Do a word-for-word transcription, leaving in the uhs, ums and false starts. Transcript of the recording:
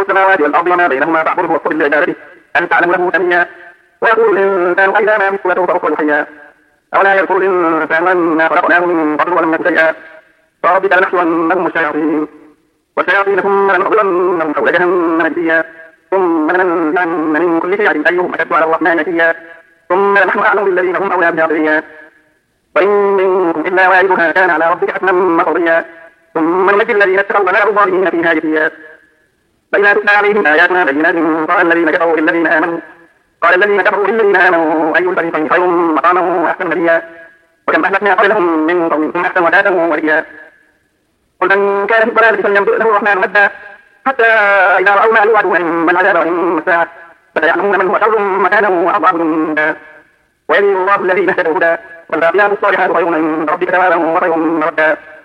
السماوات والأرض وما بينهما فاعبده واصطبر لعبادته هل تعلم له سميا ويقول الإنسان أإذا ما مت لسوف أخرج حيا أولا يذكر الإنسان أنا خلقناه من قبل ولم يك شيئا فربك لنحشرنهم الشياطين والشياطين ثم لنحضرنهم حول جهنم جثيا ثم لننزعن من كل شيعة أيهم أشد على الرحمن نسيا ثم نحن أعلم بالذين هم أولى بها صليا وإن منكم إلا واردها كان على ربك حتما مقضيا ثم ننجي الذين اتقوا ونذر الظالمين فيها جثيا فإذا تتلى عليهم آياتنا بينات قال الذين كفروا للذين آمنوا قال الذين كفروا للذين آمنوا أي الفريقين خير مقاما وأحسن نبيا وكم أهلكنا قبلهم من قوم هم أحسن ودادا ورئيا قل من كان في الضلالة فليمدد له الرحمن مدا حتى إذا رأوا ما يوعدون إما العذاب وإما الساعة فسيعلمون من هو شر مكانا وأضعف جندا ويزيد الله الذين اهتدوا هدى والباقيات الصالحات خير عند ربك ثوابا وخير مردا